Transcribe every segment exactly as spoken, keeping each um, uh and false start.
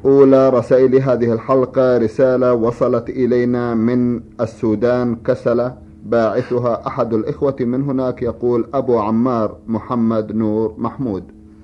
أولى رسائل هذه الحلقة رسالة وصلت إلينا من السودان كسلة، باعثها أحد الإخوة من هناك، يقول أبو عمار محمد نور محمود.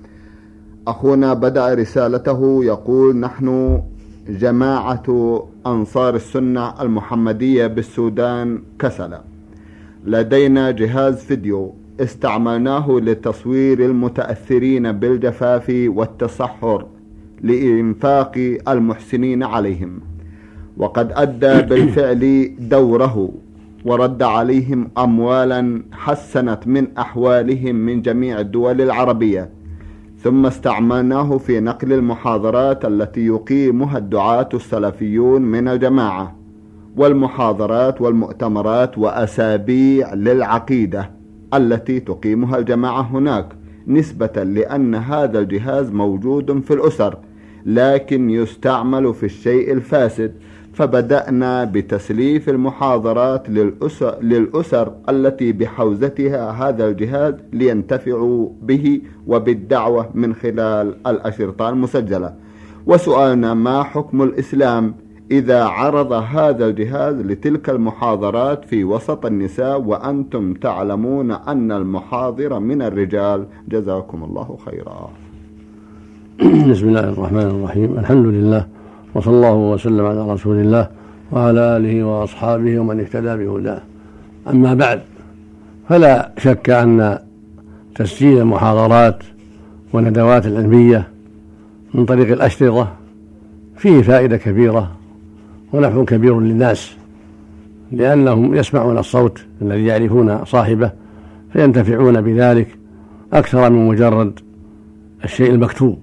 أخونا بدأ رسالته يقول: نحن جماعة أنصار السنة المحمدية بالسودان كسلة، لدينا جهاز فيديو استعملناه لتصوير المتأثرين بالجفاف والتصحر لإنفاق المحسنين عليهم، وقد أدى بالفعل دوره ورد عليهم أموالا حسنت من أحوالهم من جميع الدول العربية. ثم استعملناه في نقل المحاضرات التي يقيمها الدعاة السلفيون من الجماعة، والمحاضرات والمؤتمرات وأسابيع للعقيدة التي تقيمها الجماعة هناك، نسبة لأن هذا الجهاز موجود في الأسر لكن يستعمل في الشيء الفاسد. فبدأنا بتسليف المحاضرات للأسر, للأسر التي بحوزتها هذا الجهاز لينتفعوا به وبالدعوة من خلال الأشرطة المسجلة. وسؤالنا: ما حكم الإسلام إذا عرض هذا الجهاز لتلك المحاضرات في وسط النساء وأنتم تعلمون أن المحاضر من الرجال؟ جزاكم الله خيرا. بسم الله الرحمن الرحيم. الحمد لله، وصلى الله وسلم على رسول الله وعلى آله وأصحابه ومن اهتدى بهداه. أما بعد، فلا شك أن تسجيل المحاضرات والندوات العلمية من طريق الأشرطة فيه فائدة كبيرة ونفع كبير للناس، لأنهم يسمعون الصوت الذي يعرفون صاحبه فينتفعون بذلك أكثر من مجرد الشيء المكتوب.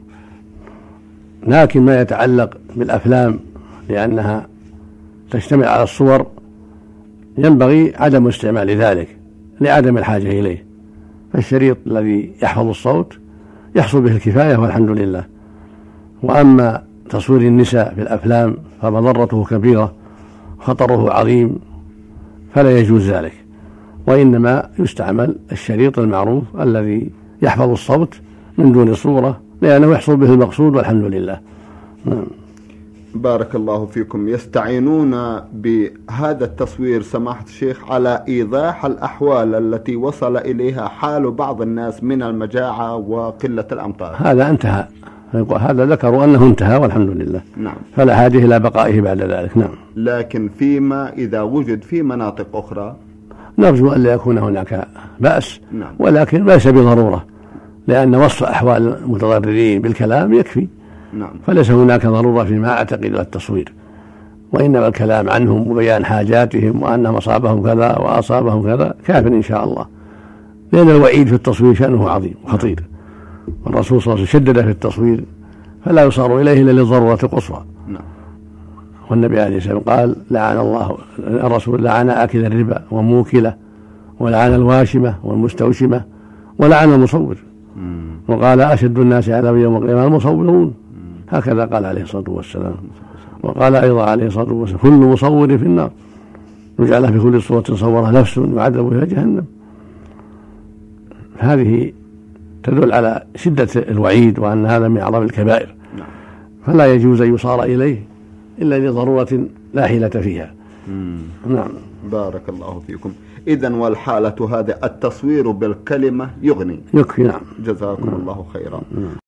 لكن ما يتعلق بالأفلام لأنها تجتمع على الصور ينبغي عدم استعمال ذلك لعدم الحاجة إليه، فالشريط الذي يحفظ الصوت يحصل به الكفاية والحمد لله. وأما تصوير النساء في الأفلام فمضرته كبيرة خطره عظيم، فلا يجوز ذلك، وإنما يستعمل الشريط المعروف الذي يحفظ الصوت من دون صورة، لأنه يحصل به المقصود والحمد لله. نعم. بارك الله فيكم. يستعينون بهذا التصوير سماحة الشيخ على إيضاح الأحوال التي وصل إليها حال بعض الناس من المجاعة وقلة الأمطار. هذا انتهى، هذا ذكروا أنه انتهى والحمد لله. نعم. فلا حاجة إلى بقائه بعد ذلك. نعم. لكن فيما إذا وجد في مناطق أخرى نرجو أن لا يكون هناك بأس. نعم. ولكن ليس بضرورة، لأن وصف أحوال المتضررين بالكلام يكفي. نعم. فليس هناك ضرورة فيما أعتقد التصوير، وإنما الكلام عنهم وبيان حاجاتهم وأنهم أصابهم كذا وأصابهم كذا كاف إن شاء الله، لأن الوعيد في التصوير شأنه عظيم وخطير. نعم. والرسول صلى الله عليه وسلم شدد في التصوير، فلا يصار إليه إلا للضرورة القصوى. نعم. والنبي عليه الصلاة والسلام قال: لعن الله الرسول لعن آكل الربا وموكله، ولعن الواشمة والمستوشمة، ولعن المصور. مم. وقال: أشد الناس عذابا يوم القيامة المصورون. هكذا قال عليه الصلاة والسلام. وقال أيضا عليه الصلاة والسلام: كل مصور في النار، يجعل في كل صورة صورها نفس يعذب فيها جهنم. هذه تدل على شدة الوعيد وأن هذا من أعظم الكبائر، فلا يجوز أن يصار إليه إلا لضرورة لا حيلة فيها. مم. نعم. بارك الله فيكم. إذن والحالة هذا التصوير بالكلمة يغني. يكفي. نعم. جزاكم الله خيرا.